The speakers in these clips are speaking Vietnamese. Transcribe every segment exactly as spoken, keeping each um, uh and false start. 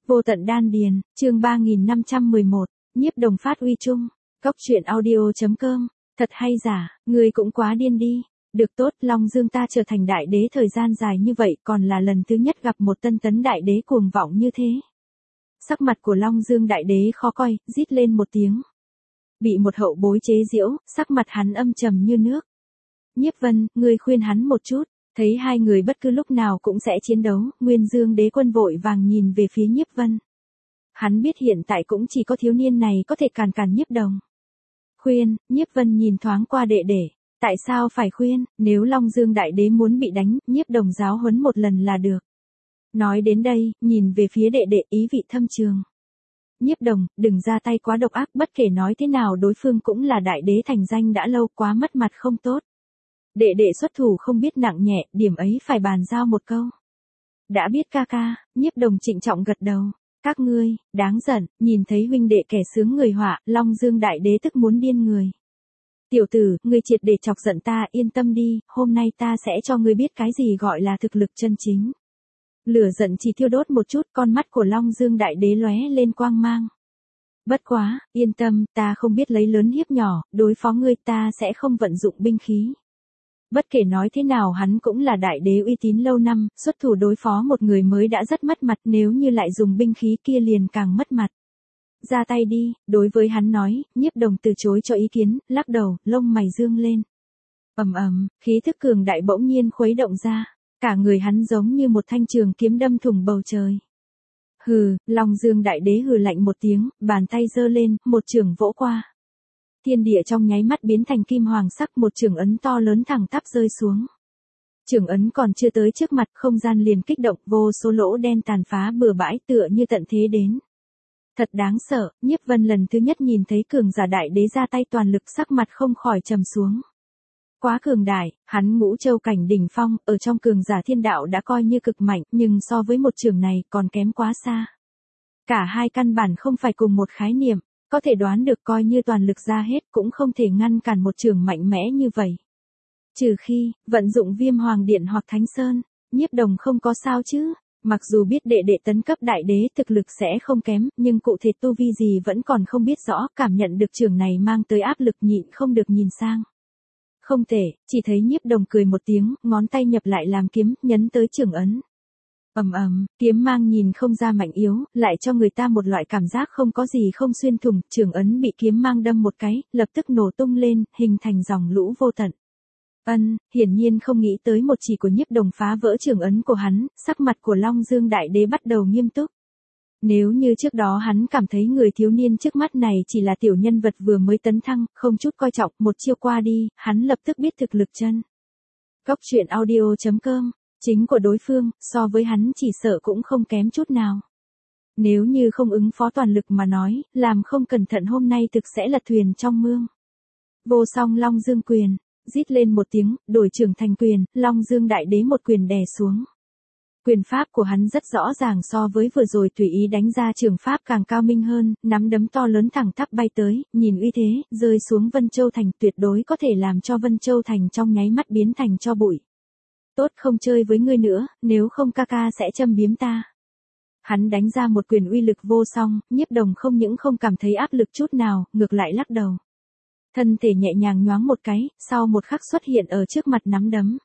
Vô tận đan điền, chương ba nghìn năm trăm mười một, nhiếp đồng phát uy chung. Cốc truyện audio chấm com. Thật hay giả, ngươi cũng quá điên đi. Được tốt, Long Dương ta trở thành đại đế thời gian dài như vậy còn là lần thứ nhất gặp một tân tấn đại đế cuồng vọng như thế. Sắc mặt của Long Dương đại đế khó coi, rít lên một tiếng. Bị một hậu bối chế giễu, sắc mặt hắn âm trầm như nước. Nhiếp Vân, ngươi khuyên hắn một chút. Thấy hai người bất cứ lúc nào cũng sẽ chiến đấu, Nguyên Dương đế quân vội vàng nhìn về phía Nhiếp Vân. Hắn biết hiện tại cũng chỉ có thiếu niên này có thể càn càn Nhiếp Đồng. Khuyên, Nhiếp Vân nhìn thoáng qua đệ đệ. Tại sao phải khuyên, nếu Long Dương đại đế muốn bị đánh, Nhiếp Đồng giáo huấn một lần là được. Nói đến đây, nhìn về phía đệ đệ ý vị thâm trường. Nhiếp Đồng, đừng ra tay quá độc ác, bất kể nói thế nào đối phương cũng là đại đế thành danh đã lâu, quá mất mặt không tốt. Đệ đệ xuất thủ không biết nặng nhẹ, điểm ấy phải bàn giao một câu. Đã biết ca ca, Nhiếp Đồng trịnh trọng gật đầu. Các ngươi, đáng giận, nhìn thấy huynh đệ kẻ sướng người họa, Long Dương đại đế tức muốn điên người. Tiểu tử, ngươi triệt để chọc giận ta, yên tâm đi, hôm nay ta sẽ cho ngươi biết cái gì gọi là thực lực chân chính. Lửa giận chỉ thiêu đốt một chút, con mắt của Long Dương đại đế lóe lên quang mang. Bất quá, yên tâm, ta không biết lấy lớn hiếp nhỏ, đối phó ngươi ta sẽ không vận dụng binh khí. Bất kể nói thế nào hắn cũng là đại đế uy tín lâu năm, xuất thủ đối phó một người mới đã rất mất mặt, nếu như lại dùng binh khí kia liền càng mất mặt. Ra tay đi, đối với hắn nói, Nhiếp Đồng từ chối cho ý kiến, lắc đầu, lông mày dương lên. Ầm ầm, khí thức cường đại bỗng nhiên khuấy động ra, cả người hắn giống như một thanh trường kiếm đâm thủng bầu trời. Hừ, Long Dương đại đế hừ lạnh một tiếng, bàn tay giơ lên, một chưởng vỗ qua. Thiên địa trong nháy mắt biến thành kim hoàng sắc, một chưởng ấn to lớn thẳng tắp rơi xuống. Chưởng ấn còn chưa tới trước mặt, không gian liền kích động, vô số lỗ đen tàn phá bừa bãi tựa như tận thế đến. Thật đáng sợ, Nhiếp Vân lần thứ nhất nhìn thấy cường giả đại đế ra tay toàn lực, sắc mặt không khỏi trầm xuống. Quá cường đại, hắn ngũ châu cảnh đỉnh phong, ở trong cường giả thiên đạo đã coi như cực mạnh, nhưng so với một chưởng này còn kém quá xa. Cả hai căn bản không phải cùng một khái niệm. Có thể đoán được coi như toàn lực ra hết cũng không thể ngăn cản một trường mạnh mẽ như vậy. Trừ khi, vận dụng Viêm Hoàng Điện hoặc Thánh Sơn, Nhiếp Đồng không có sao chứ. Mặc dù biết đệ đệ tấn cấp đại đế thực lực sẽ không kém, nhưng cụ thể tu vi gì vẫn còn không biết rõ, cảm nhận được trường này mang tới áp lực nhịn không được nhìn sang. Không thể, chỉ thấy Nhiếp Đồng cười một tiếng, ngón tay nhập lại làm kiếm, nhấn tới trường ấn. Ầm ầm, kiếm mang nhìn không ra mạnh yếu, lại cho người ta một loại cảm giác không có gì không xuyên thủng, trường ấn bị kiếm mang đâm một cái, lập tức nổ tung lên, hình thành dòng lũ vô tận. Ân, hiển nhiên không nghĩ tới một chỉ của Nhiếp Đồng phá vỡ trường ấn của hắn, sắc mặt của Long Dương đại đế bắt đầu nghiêm túc. Nếu như trước đó hắn cảm thấy người thiếu niên trước mắt này chỉ là tiểu nhân vật vừa mới tấn thăng, không chút coi trọng, một chiêu qua đi, hắn lập tức biết thực lực chân. Cốc truyện audio chấm com. Chính của đối phương, so với hắn chỉ sợ cũng không kém chút nào. Nếu như không ứng phó toàn lực mà nói, làm không cẩn thận hôm nay thực sẽ lật thuyền trong mương. Vô song Long Dương quyền, rít lên một tiếng, đổi trưởng thành quyền, Long Dương đại đế một quyền đè xuống. Quyền pháp của hắn rất rõ ràng so với vừa rồi tùy ý đánh ra trường pháp càng cao minh hơn, nắm đấm to lớn thẳng tắp bay tới, nhìn uy thế, rơi xuống Vân Châu Thành tuyệt đối có thể làm cho Vân Châu Thành trong nháy mắt biến thành tro bụi. Tốt không chơi với ngươi nữa, nếu không ca ca sẽ châm biếm ta. Hắn đánh ra một quyền uy lực vô song, Nhiếp Đồng không những không cảm thấy áp lực chút nào, ngược lại lắc đầu. Thân thể nhẹ nhàng nhoáng một cái, sau một khắc xuất hiện ở trước mặt nắm đấm.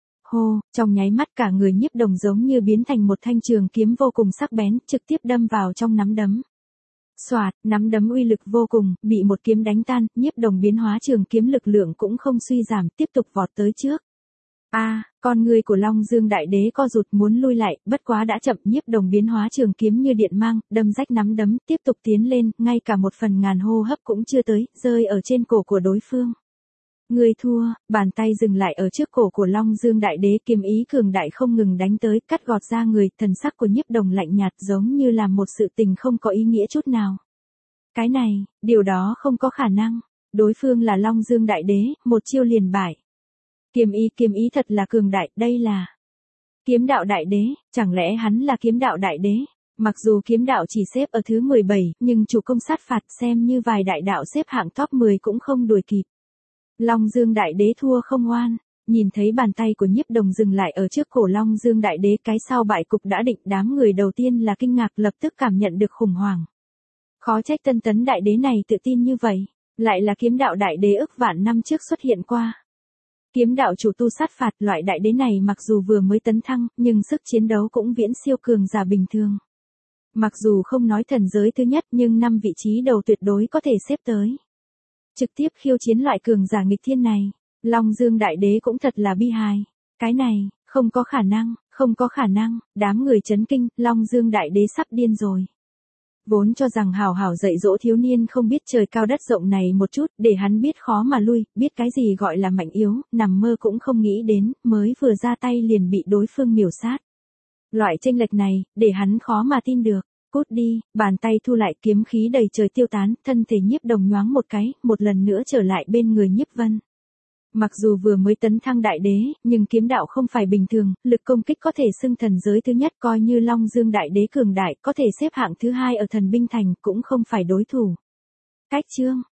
Hô, trong nháy mắt cả người Nhiếp Đồng giống như biến thành một thanh trường kiếm vô cùng sắc bén, trực tiếp đâm vào trong nắm đấm. Xoạt, nắm đấm uy lực vô cùng, bị một kiếm đánh tan, Nhiếp Đồng biến hóa trường kiếm lực lượng cũng không suy giảm, tiếp tục vọt tới trước. A, à, con người của Long Dương đại đế co rụt muốn lui lại, bất quá đã chậm, Nhiếp Đồng biến hóa trường kiếm như điện mang, đâm rách nắm đấm, tiếp tục tiến lên, ngay cả một phần ngàn hô hấp cũng chưa tới, rơi ở trên cổ của đối phương. Người thua, bàn tay dừng lại ở trước cổ của Long Dương đại đế, kiếm ý cường đại không ngừng đánh tới, cắt gọt ra người, thần sắc của Nhiếp Đồng lạnh nhạt giống như là một sự tình không có ý nghĩa chút nào. Cái này, điều đó không có khả năng, đối phương là Long Dương đại đế, một chiêu liền bại. Kiếm ý kiếm ý thật là cường đại, đây là kiếm đạo đại đế, chẳng lẽ hắn là kiếm đạo đại đế? Mặc dù kiếm đạo chỉ xếp ở thứ mười bảy, nhưng chủ công sát phạt xem như vài đại đạo xếp hạng top mười cũng không đuổi kịp. Long Dương đại đế thua không oan, Nhìn thấy bàn tay của Nhiếp Đồng dừng lại ở trước cổ Long Dương Đại Đế, cái sau bại cục đã định, đám người đầu tiên là kinh ngạc, lập tức cảm nhận được khủng hoảng. Khó trách Tân Tấn Đại Đế này tự tin như vậy, lại là kiếm đạo đại đế ức vạn năm trước xuất hiện qua. Kiếm đạo chủ tu sát phạt, loại đại đế này mặc dù vừa mới tấn thăng, nhưng sức chiến đấu cũng viễn siêu cường giả bình thường. Mặc dù không nói thần giới thứ nhất, nhưng năm vị trí đầu tuyệt đối có thể xếp tới. Trực tiếp khiêu chiến loại cường giả nghịch thiên này, Long Dương Đại Đế cũng thật là bi hài. Cái này, không có khả năng, không có khả năng, đám người chấn kinh, Long Dương Đại Đế sắp điên rồi. Vốn cho rằng hảo hảo dạy dỗ thiếu niên không biết trời cao đất rộng này một chút, để hắn biết khó mà lui, biết cái gì gọi là mạnh yếu, nằm mơ cũng không nghĩ đến, mới vừa ra tay liền bị đối phương miểu sát. Loại chênh lệch này, để hắn khó mà tin được. Cút đi, bàn tay thu lại, kiếm khí đầy trời tiêu tán, thân thể Nhiếp Đồng nhoáng một cái, một lần nữa trở lại bên người Nhiếp Vân. Mặc dù vừa mới tấn thăng đại đế, nhưng kiếm đạo không phải bình thường, lực công kích có thể xưng thần giới thứ nhất, coi như Long Dương Đại Đế cường đại, có thể xếp hạng thứ hai ở thần binh thành, cũng không phải đối thủ. Cách chương